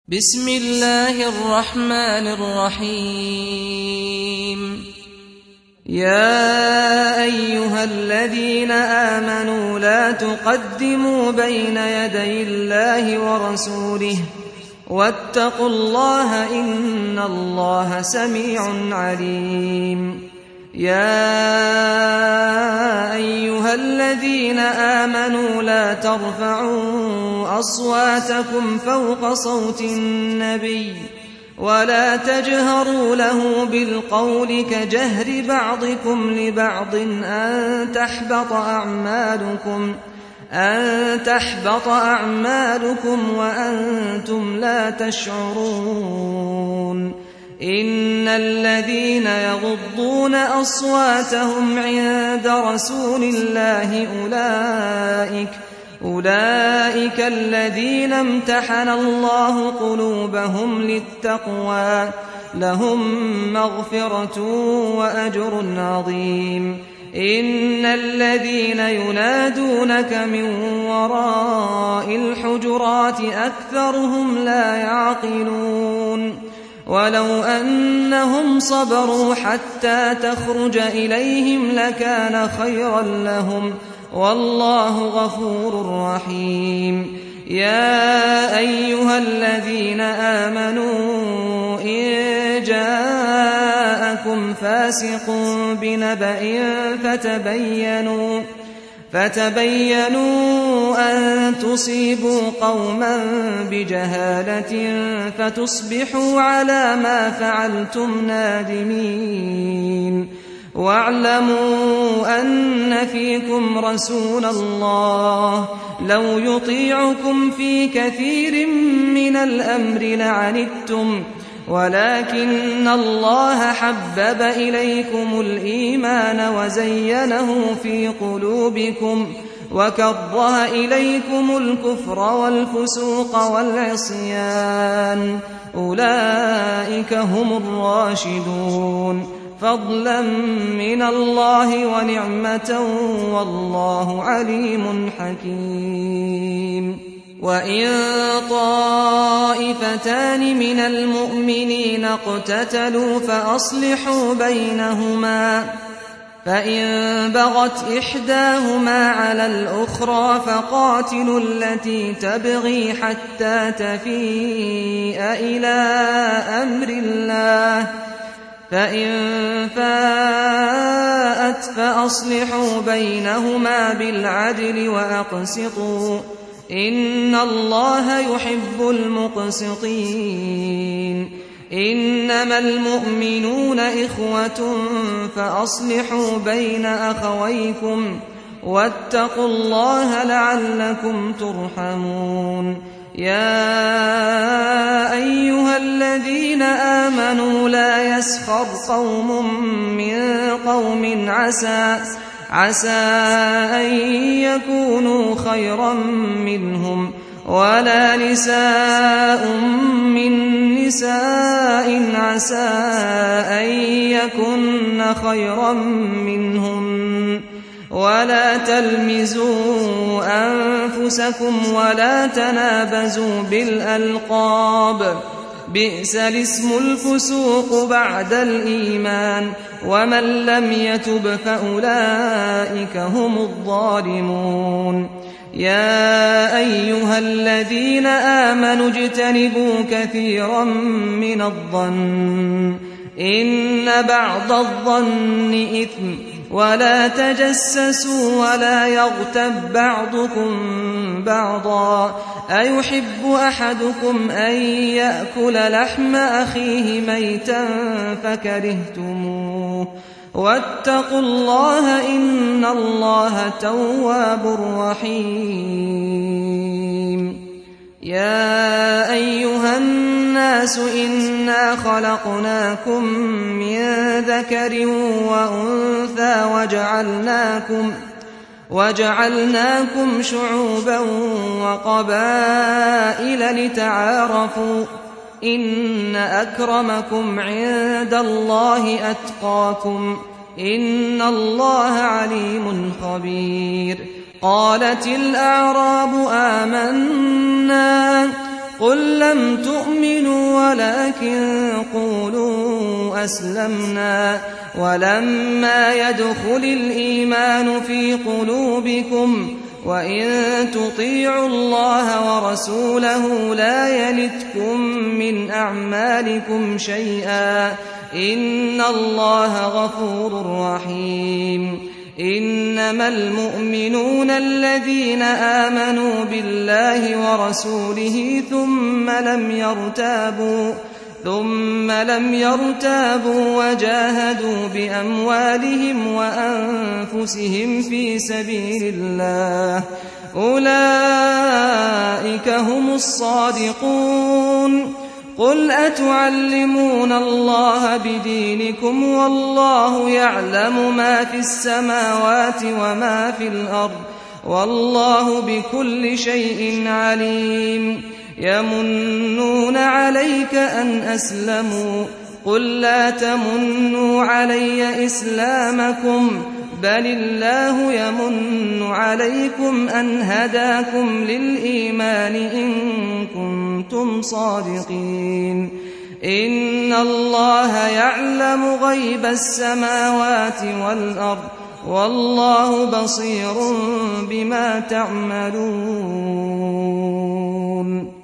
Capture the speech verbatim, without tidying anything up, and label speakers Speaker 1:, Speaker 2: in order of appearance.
Speaker 1: بسم الله الرحمن الرحيم. يا أيها الذين آمنوا لا تقدموا بين يدي الله ورسوله واتقوا الله إن الله سميع عليم. يا أيها الذين آمنوا لا ترفعوا أصواتكم فوق صوت النبي ولا تجهروا له بالقول كجهر بعضكم لبعض أن تحبط أعمالكم أن تحبط أعمالكم وأنتم لا تشعرون. إن الذين يغضون أصواتهم عند رسول الله أولئك أولئك الذين امتحن الله قلوبهم للتقوى لهم مغفرة وأجر عظيم. إن الذين ينادونك من وراء الحجرات أكثرهم لا يعقلون. ولو أنهم صبروا حتى تخرج إليهم لكان خيرا لهم والله غفور رحيم. يا أيها الذين آمنوا إن جاءكم فاسق بنبأ فتبينوا فتبينوا أن تصيبوا قوما بجهالة فتصبحوا على ما فعلتم نادمين. واعلموا أن فيكم رسول الله لو يطيعكم في كثير من الأمر لعنتم ولكن الله حبب إليكم الإيمان وزينه في قلوبكم وكره إليكم الكفر والفسوق والعصيان أولئك هم الراشدون فضلا من الله ونعمة والله عليم حكيم. وإن طائفتان من المؤمنين اقتتلوا فأصلحوا بينهما فإن بغت إحداهما على الأخرى فقاتلوا التي تبغي حتى تفيء إلى أمر الله فإن فاءت فأصلحوا بينهما بالعدل وأقسطوا إن الله يحب المقسطين. إنما المؤمنون إخوة فأصلحوا بين أخويكم واتقوا الله لعلكم ترحمون. يا أيها الذين آمنوا لا يسخر قوم من قوم عسى عسى أن يكونوا خيرا منهم ولا نساء من نساء عسى أن يكن خيرا منهم ولا تلمزوا أنفسكم ولا تنابزوا بالألقاب بئس الاسم الفسوق بعد الإيمان ومن لم يتب فأولئك هم الظالمون. يا أيها الذين آمنوا اجتنبوا كثيرا من الظن إن بعض الظن إثم ولا تجسسوا ولا يغتب بعضكم بعضا أيحب أحدكم أن يأكل لحم أخيه ميتا فكرهتموه واتقوا الله إن الله تواب رحيم. يا أيها الناس إنا خلقناكم من ذكر وأنثى وجعلناكم وجعلناكم شعوبا وقبائل لتعارفوا إن أكرمكم عند الله أتقاكم إن الله عليم خبير. قالت الأعراب آمنا قل لم تؤمنوا ولكن قولوا أسلمنا ولما يدخل الإيمان في قلوبكم وإن تطيعوا الله ورسوله لا يلتكم من أعمالكم شيئا إن الله غفور رحيم إنما المؤمنون الذين آمنوا بالله ورسوله ثم لم يرتابوا ثم لم يرتابوا وجاهدوا بأموالهم وأنفسهم في سبيل الله أولئك هم الصادقون قل أتعلمون الله بدينكم والله يعلم ما في السماوات وما في الأرض والله بكل شيء عليم يمنون عليك أن أسلموا قل لا تمنوا علي إسلامكم بل الله يمن عليكم أن هداكم للإيمان إن كنتم صادقين إن الله يعلم غيب السماوات والأرض والله بصير بما تعملون